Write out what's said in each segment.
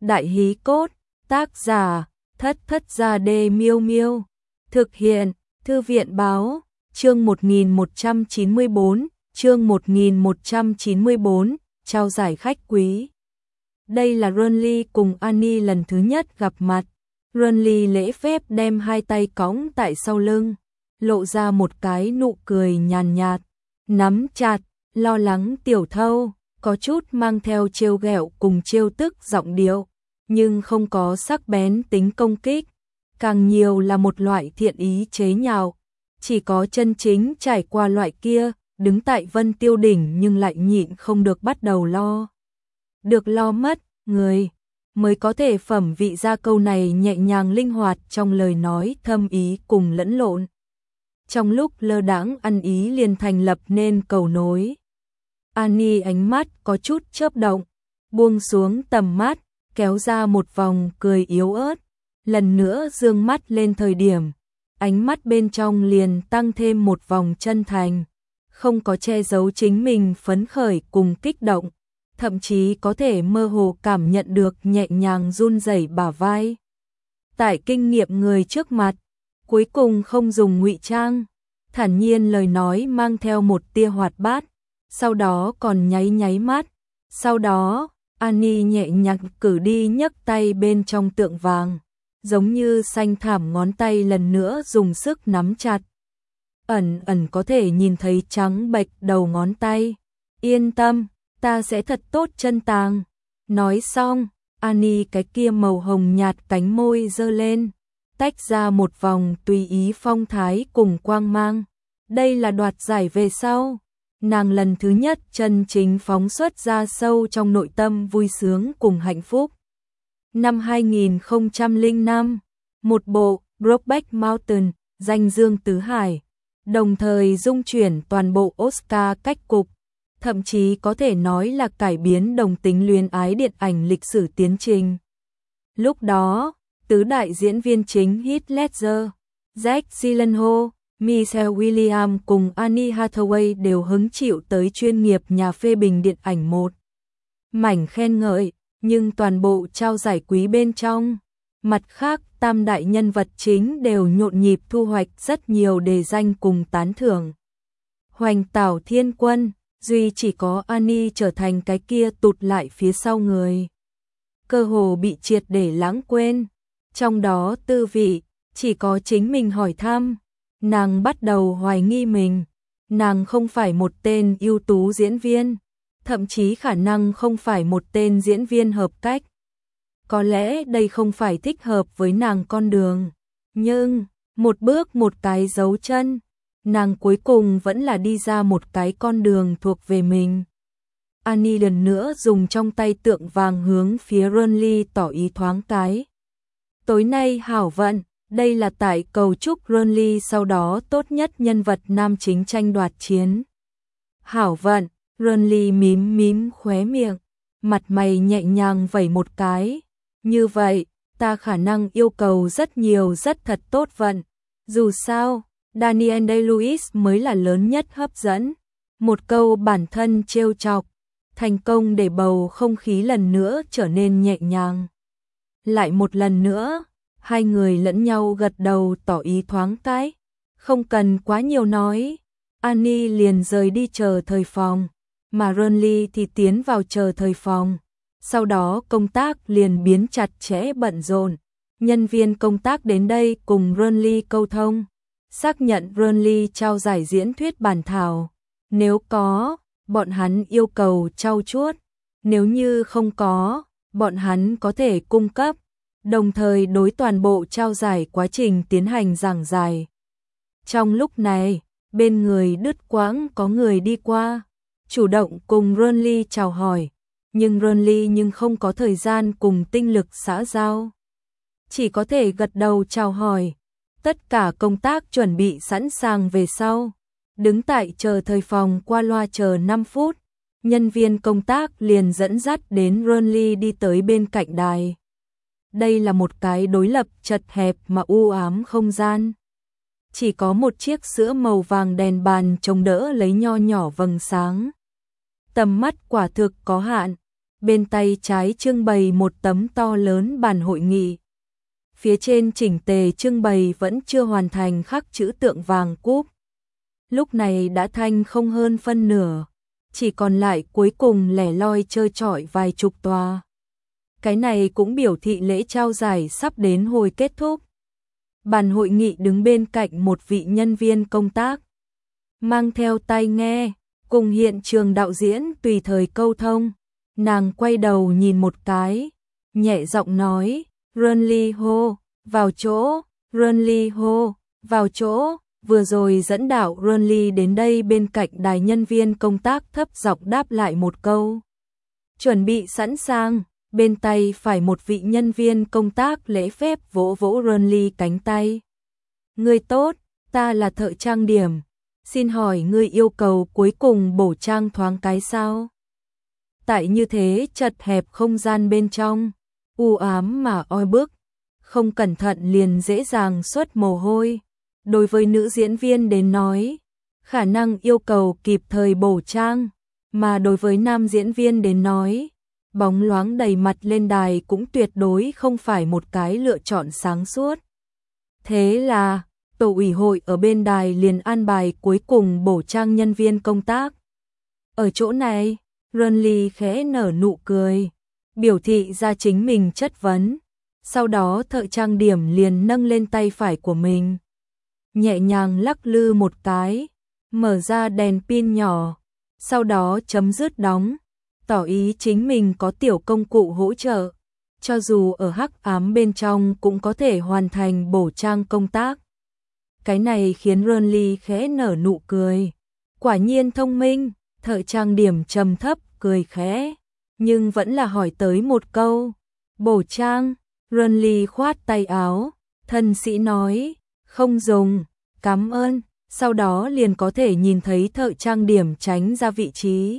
Đại hí cốt, tác giả, Thất Thất Gia Đê Miêu Miêu. Thực hiện, Thư viện báo, chương 1194, chương 1194, trao giải khách quý. Đây là Renly cùng Annie lần thứ nhất gặp mặt. Renly lễ phép đem hai tay cõng tại sau lưng, lộ ra một cái nụ cười nhàn nhạt, nắm chặt, lo lắng Tiểu Thâu, có chút mang theo trêu ghẹo cùng trêu tức giọng điệu, nhưng không có sắc bén tính công kích, càng nhiều là một loại thiện ý chế nhạo. Chỉ có chân chính trải qua loại kia, đứng tại Vân Tiêu đỉnh nhưng lại nhịn không được bắt đầu lo. Được lo mất, người mới có thể phẩm vị ra câu này nhẹ nhàng linh hoạt trong lời nói thâm ý cùng lẫn lộn. Trong lúc lơ đãng ăn ý liền thành lập nên cầu nối. Annie ánh mắt có chút chớp động, buông xuống tầm mắt, kéo ra một vòng cười yếu ớt, lần nữa dương mắt lên thời điểm, ánh mắt bên trong liền tăng thêm một vòng chân thành, không có che giấu chính mình phấn khởi cùng kích động, thậm chí có thể mơ hồ cảm nhận được nhẹ nhàng run rẩy bả vai. Tại kinh nghiệm người trước mặt, cuối cùng không dùng ngụy trang, thản nhiên lời nói mang theo một tia hoạt bát, sau đó còn nháy nháy mắt, sau đó Annie nhẹ nhàng cử đi nhấc tay bên trong tượng vàng, giống như xanh thảm ngón tay lần nữa dùng sức nắm chặt. Ẩn ẩn có thể nhìn thấy trắng bệch đầu ngón tay. Yên tâm, ta sẽ thật tốt chân tàng. Nói xong, Annie cái kia màu hồng nhạt cánh môi giơ lên, tách ra một vòng tùy ý phong thái cùng quang mang. Đây là đoạt giải về sau, nàng lần thứ nhất chân chính phóng xuất ra sâu trong nội tâm vui sướng cùng hạnh phúc. Năm 2005, một bộ Brokeback Mountain, danh dương tứ hải, đồng thời dung chuyển toàn bộ Oscar cách cục, thậm chí có thể nói là cải biến đồng tính luyến ái điện ảnh lịch sử tiến trình. Lúc đó, tứ đại diễn viên chính Heath Ledger, Jake Gyllenhaal, Michelle Williams cùng Anne Hathaway đều hứng chịu tới chuyên nghiệp nhà phê bình điện ảnh một mảnh khen ngợi, nhưng toàn bộ trao giải quý bên trong, mặt khác tam đại nhân vật chính đều nhộn nhịp thu hoạch rất nhiều đề danh cùng tán thưởng. Hoành tảo thiên quân, duy chỉ có Annie trở thành cái kia tụt lại phía sau người, cơ hồ bị triệt để lãng quên. Trong đó tư vị, chỉ có chính mình hỏi thăm. Nàng bắt đầu hoài nghi mình, nàng không phải một tên ưu tú diễn viên, thậm chí khả năng không phải một tên diễn viên hợp cách. Có lẽ đây không phải thích hợp với nàng con đường, nhưng một bước một cái dấu chân, nàng cuối cùng vẫn là đi ra một cái con đường thuộc về mình. Annie lần nữa dùng trong tay tượng vàng hướng phía Renly tỏ ý thoáng cái. Tối nay hảo vận. Đây là tại cầu chúc Renly sau đó tốt nhất nhân vật nam chính tranh đoạt chiến. Hảo vận, Renly mím mím khóe miệng, mặt mày nhẹ nhàng vẩy một cái. Như vậy, ta khả năng yêu cầu rất nhiều rất thật tốt vận. Dù sao, Daniel Day-Lewis mới là lớn nhất hấp dẫn. Một câu bản thân trêu chọc, thành công để bầu không khí lần nữa trở nên nhẹ nhàng. Lại một lần nữa. Hai người lẫn nhau gật đầu tỏ ý thoáng cái, không cần quá nhiều nói. Annie liền rời đi chờ thời phòng, mà Renly thì tiến vào chờ thời phòng. Sau đó công tác liền biến chặt chẽ bận rộn. Nhân viên công tác đến đây cùng Renly câu thông, xác nhận Renly trao giải diễn thuyết bản thảo. Nếu có, bọn hắn yêu cầu trau chuốt. Nếu như không có, bọn hắn có thể cung cấp. Đồng thời đối toàn bộ trao giải quá trình tiến hành giảng giải. Trong lúc này, bên người đứt quãng có người đi qua, chủ động cùng Renly chào hỏi, nhưng Renly không có thời gian cùng tinh lực xã giao. Chỉ có thể gật đầu chào hỏi. Tất cả công tác chuẩn bị sẵn sàng về sau. Đứng tại chờ thời phòng qua loa chờ 5 phút, nhân viên công tác liền dẫn dắt đến Renly đi tới bên cạnh đài. Đây là một cái đối lập chật hẹp mà u ám không gian. Chỉ có một chiếc sữa màu vàng đèn bàn chống đỡ lấy nho nhỏ vầng sáng. Tầm mắt quả thực có hạn, bên tay trái trưng bày một tấm to lớn bàn hội nghị. Phía trên chỉnh tề trưng bày vẫn chưa hoàn thành khắc chữ tượng vàng cúp. Lúc này đã thanh không hơn phân nửa, chỉ còn lại cuối cùng lẻ loi trơ trọi vài chục tòa. Cái này cũng biểu thị lễ trao giải sắp đến hồi kết thúc. Bàn hội nghị đứng bên cạnh một vị nhân viên công tác, mang theo tai nghe, cùng hiện trường đạo diễn tùy thời câu thông. Nàng quay đầu nhìn một cái, nhẹ giọng nói, Runly hô, vào chỗ, Runly hô, vào chỗ. Vừa rồi dẫn đạo Runly đến đây bên cạnh đài, nhân viên công tác thấp giọng đáp lại một câu. Chuẩn bị sẵn sàng, bên tay phải một vị nhân viên công tác lễ phép vỗ vỗ Runly cánh tay. Ngươi tốt, ta là thợ trang điểm, xin hỏi ngươi yêu cầu cuối cùng bổ trang thoáng cái sao? Tại như thế chật hẹp không gian bên trong, u ám mà oi bức, không cẩn thận liền dễ dàng xuất mồ hôi. Đối với nữ diễn viên đến nói, khả năng yêu cầu kịp thời bổ trang, mà đối với nam diễn viên đến nói, bóng loáng đầy mặt lên đài cũng tuyệt đối không phải một cái lựa chọn sáng suốt. Thế là, tổ ủy hội ở bên đài liền an bài cuối cùng bổ trang nhân viên công tác. Ở chỗ này, Runly khẽ nở nụ cười, biểu thị ra chính mình chất vấn. Sau đó thợ trang điểm liền nâng lên tay phải của mình, nhẹ nhàng lắc lư một cái, mở ra đèn pin nhỏ, sau đó chấm dứt đóng, tỏ ý chính mình có tiểu công cụ hỗ trợ, cho dù ở hắc ám bên trong cũng có thể hoàn thành bổ trang công tác. Cái này khiến Runly khẽ nở nụ cười, quả nhiên thông minh. Thợ trang điểm trầm thấp cười khẽ, nhưng vẫn là hỏi tới một câu, bổ trang. Runly khoát tay áo, thân sĩ nói, không dùng, cảm ơn, sau đó liền có thể nhìn thấy thợ trang điểm tránh ra vị trí.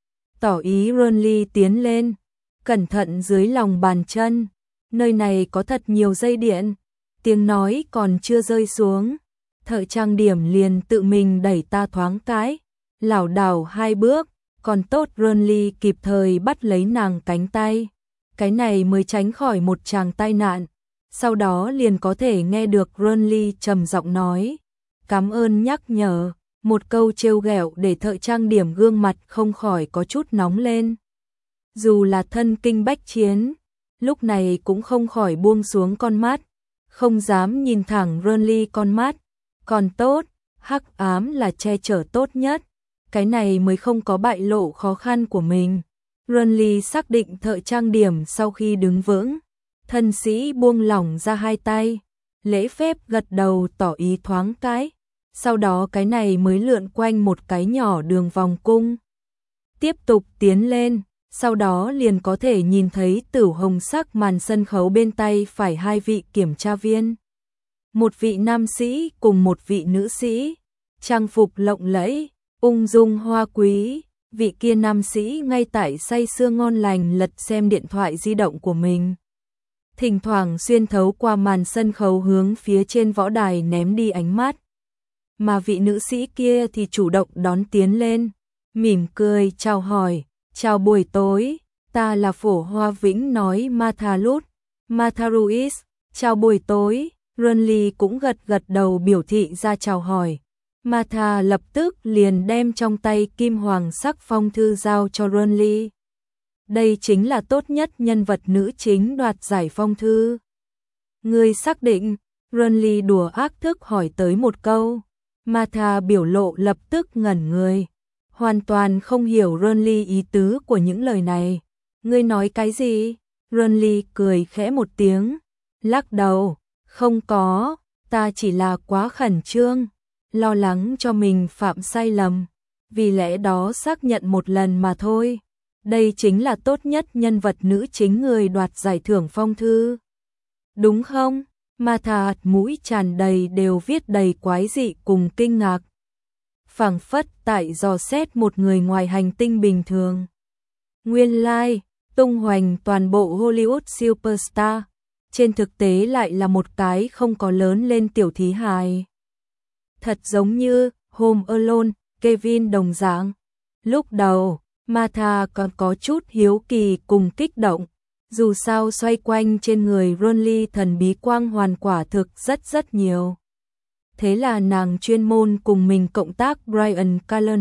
Tỏ ý Runly tiến lên, cẩn thận dưới lòng bàn chân, nơi này có thật nhiều dây điện. Tiếng nói còn chưa rơi xuống, thợ trang điểm liền tự mình đẩy ta thoáng cái, lảo đảo 2 bước, còn tốt Runly kịp thời bắt lấy nàng cánh tay. Cái này mới tránh khỏi một tràng tai nạn. Sau đó liền có thể nghe được Runly trầm giọng nói, cảm ơn nhắc nhở, một câu trêu ghẹo để thợ trang điểm gương mặt không khỏi có chút nóng lên. Dù là thân kinh bách chiến, lúc này cũng không khỏi buông xuống con mắt, không dám nhìn thẳng Runly con mắt. Còn tốt, hắc ám là che chở tốt nhất, cái này mới không có bại lộ khó khăn của mình. Runly xác định thợ trang điểm sau khi đứng vững, thân sĩ buông lỏng ra 2 tay, lễ phép gật đầu tỏ ý thoáng cái, sau đó cái này mới lượn quanh một cái nhỏ đường vòng cung. Tiếp tục tiến lên, sau đó liền có thể nhìn thấy tửu hồng sắc màn sân khấu bên tay phải 2 vị kiểm tra viên. Một vị nam sĩ cùng một vị nữ sĩ, trang phục lộng lẫy, ung dung hoa quý. Vị kia nam sĩ ngay tại say sưa ngon lành lật xem điện thoại di động của mình, thỉnh thoảng xuyên thấu qua màn sân khấu hướng phía trên võ đài ném đi ánh mắt. Mà vị nữ sĩ kia thì chủ động đón tiến lên, mỉm cười chào hỏi, chào buổi tối, ta là Phổ Hoa Vĩnh nói Martha Lutz, Martha Ruiz, chào buổi tối. Runly cũng gật gật đầu biểu thị ra chào hỏi. Martha lập tức liền đem trong tay kim hoàng sắc phong thư giao cho Runly. Đây chính là tốt nhất nhân vật nữ chính đoạt giải phong thư. Ngươi xác định? Runly đùa ác thức hỏi tới một câu. Martha biểu lộ lập tức ngẩn người, hoàn toàn không hiểu Runly ý tứ của những lời này. Ngươi nói cái gì? Runly cười khẽ một tiếng, lắc đầu, không có, ta chỉ là quá khẩn trương, lo lắng cho mình phạm sai lầm, vì lẽ đó xác nhận một lần mà thôi. Đây chính là tốt nhất nhân vật nữ chính người đoạt giải thưởng phong thư. Đúng không? Martha mũi tràn đầy đều viết đầy quái dị cùng kinh ngạc. Phảng phất tại dò xét một người ngoài hành tinh bình thường. Nguyên lai, tung hoành toàn bộ Hollywood superstar, trên thực tế lại là một cái không có lớn lên tiểu thí hài. Thật giống như Home Alone, Kevin đồng dạng. Lúc đầu, Martha còn có chút hiếu kỳ cùng kích động. Dù sao xoay quanh trên người Ronly thần bí quang hoàn quả thực rất nhiều. Thế là nàng chuyên môn cùng mình cộng tác Brian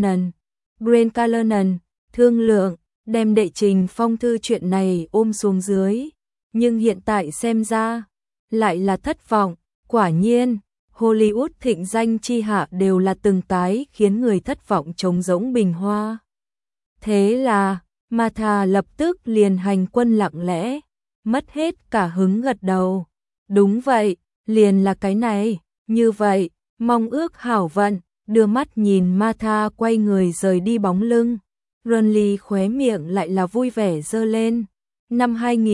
Callernan, thương lượng, đem đệ trình phong thư chuyện này ôm xuống dưới. Nhưng hiện tại xem ra, lại là thất vọng. Quả nhiên, Hollywood thịnh danh chi hạ đều là từng cái khiến người thất vọng trống rỗng bình hoa. Thế là, Martha lập tức liền hành quân lặng lẽ, mất hết cả hứng gật đầu. Đúng vậy, liền là cái này, như vậy, mong ước hảo vận, đưa mắt nhìn Martha quay người rời đi bóng lưng. Ronly khóe miệng lại là vui vẻ giơ lên. Năm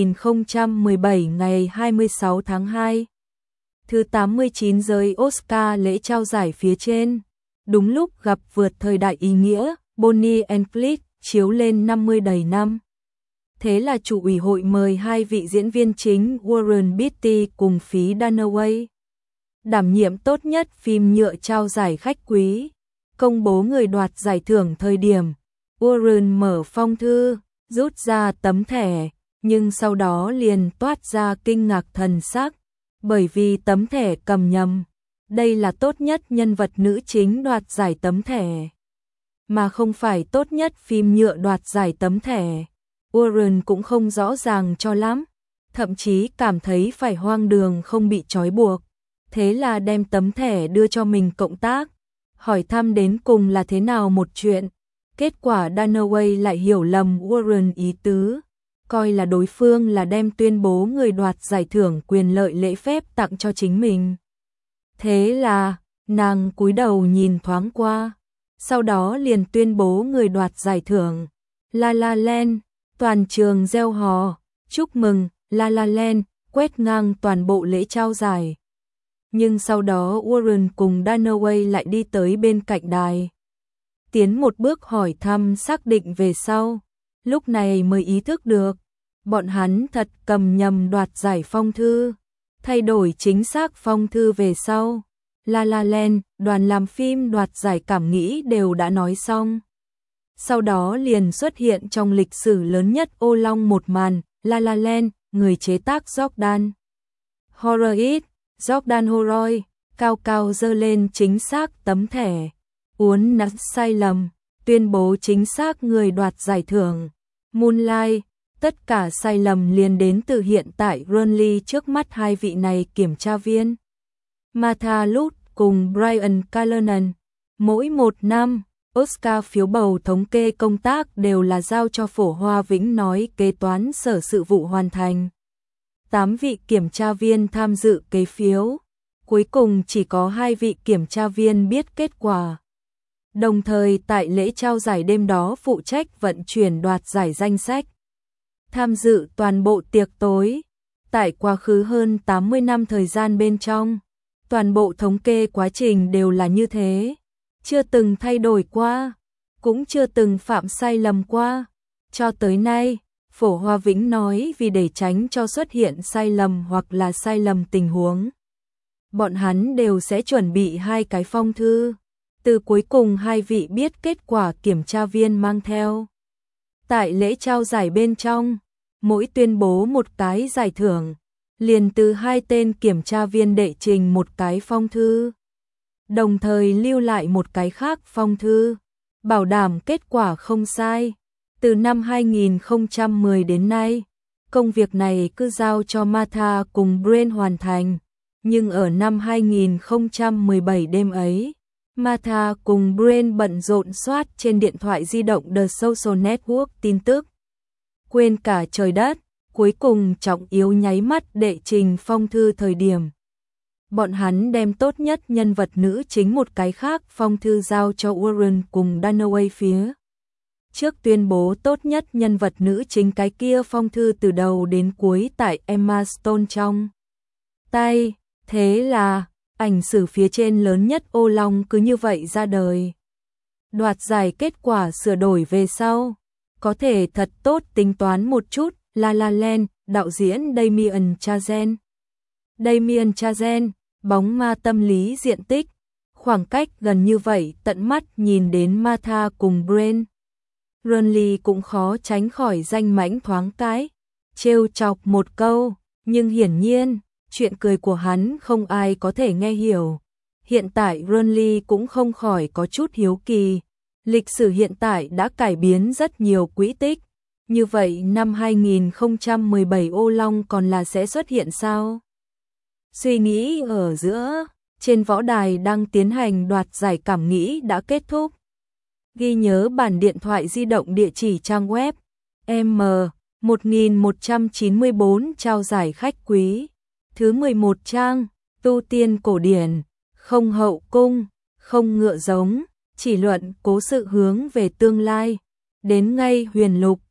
2017 ngày 26 tháng 2, thứ 89 giới Oscar lễ trao giải phía trên. Đúng lúc gặp vượt thời đại ý nghĩa, Bonnie and Clyde chiếu lên 50 đầy năm. Thế là chủ ủy hội mời hai vị diễn viên chính Warren Beatty cùng Phí Dunaway đảm nhiệm tốt nhất phim nhựa trao giải khách quý. Công bố người đoạt giải thưởng thời điểm, Warren mở phong thư, rút ra tấm thẻ, nhưng sau đó liền toát ra kinh ngạc thần sắc, bởi vì tấm thẻ cầm nhầm. Đây là tốt nhất nhân vật nữ chính đoạt giải tấm thẻ, mà không phải tốt nhất phim nhựa đoạt giải tấm thẻ. Warren cũng không rõ ràng cho lắm, thậm chí cảm thấy phải hoang đường không bị trói buộc. Thế là đem tấm thẻ đưa cho mình cộng tác, hỏi thăm đến cùng là thế nào một chuyện. Kết quả Dunaway lại hiểu lầm Warren ý tứ, coi là đối phương là đem tuyên bố người đoạt giải thưởng quyền lợi lễ phép tặng cho chính mình. Thế là, nàng cúi đầu nhìn thoáng qua, sau đó liền tuyên bố người đoạt giải thưởng. La La Land, toàn trường reo hò, chúc mừng, La La Land, quét ngang toàn bộ lễ trao giải. Nhưng sau đó Warren cùng Dunaway lại đi tới bên cạnh đài, tiến một bước hỏi thăm xác định về sau, lúc này mới ý thức được, bọn hắn thật cầm nhầm đoạt giải phong thư, thay đổi chính xác phong thư về sau. La La Land, đoàn làm phim đoạt giải cảm nghĩ đều đã nói xong. Sau đó liền xuất hiện trong lịch sử lớn nhất ô long một màn, La La Land, người chế tác Jordan Horoy, cao cao giơ lên chính xác tấm thẻ, uốn nắn sai lầm, tuyên bố chính xác người đoạt giải thưởng. Moonlight, tất cả sai lầm liền đến từ hiện tại Ronly trước mắt hai vị này kiểm tra viên. Martha Lutz cùng Brian Callernan, mỗi một năm, Oscar phiếu bầu thống kê công tác đều là giao cho Phổ Hoa Vĩnh nói kế toán sở sự vụ hoàn thành. 8 vị kiểm tra viên tham dự kế phiếu, cuối cùng chỉ có 2 vị kiểm tra viên biết kết quả. Đồng thời tại lễ trao giải đêm đó phụ trách vận chuyển đoạt giải danh sách, tham dự toàn bộ tiệc tối. Tại quá khứ hơn 80 năm thời gian bên trong, toàn bộ thống kê quá trình đều là như thế, chưa từng thay đổi qua, cũng chưa từng phạm sai lầm qua. Cho tới nay, Phổ Hoa Vĩnh nói vì để tránh cho xuất hiện sai lầm hoặc là sai lầm tình huống, bọn hắn đều sẽ chuẩn bị 2 cái phong thư, từ cuối cùng 2 vị biết kết quả kiểm tra viên mang theo. Tại lễ trao giải bên trong, mỗi tuyên bố một cái giải thưởng, liền từ 2 tên kiểm tra viên đệ trình một cái phong thư, đồng thời lưu lại một cái khác phong thư, bảo đảm kết quả không sai. Từ năm 2010 đến nay, công việc này cứ giao cho Martha cùng Brian hoàn thành, nhưng ở năm 2017 đêm ấy, Martha cùng Brian bận rộn soát trên điện thoại di động The Social Network tin tức, quên cả trời đất, cuối cùng trọng yếu nháy mắt đệ trình phong thư thời điểm. Bọn hắn đem tốt nhất nhân vật nữ chính một cái khác phong thư giao cho Warren cùng Dunaway phía trước tuyên bố tốt nhất nhân vật nữ chính cái kia phong thư từ đầu đến cuối tại Emma Stone trong tay. Thế là, ảnh sử phía trên lớn nhất ô long cứ như vậy ra đời. Đoạt giải kết quả sửa đổi về sau, có thể thật tốt tính toán một chút. La La Land, đạo diễn Damien Chazelle, bóng ma tâm lý diện tích, khoảng cách gần như vậy tận mắt nhìn đến Martha cùng Brian Renly cũng khó tránh khỏi danh mãnh thoáng cái, trêu chọc một câu, nhưng hiển nhiên, chuyện cười của hắn không ai có thể nghe hiểu. Hiện tại Renly cũng không khỏi có chút hiếu kỳ, lịch sử hiện tại đã cải biến rất nhiều quỹ tích, như vậy năm 2017 Ô Long còn là sẽ xuất hiện sao? Suy nghĩ ở giữa, trên võ đài đang tiến hành đoạt giải cảm nghĩ đã kết thúc. Ghi nhớ bản điện thoại di động địa chỉ trang web M1194 trao giải khách quý. Thứ 11 trang, tu tiên cổ điển, không hậu cung, không ngựa giống, chỉ luận cố sự hướng về tương lai. Đến ngay huyền lục,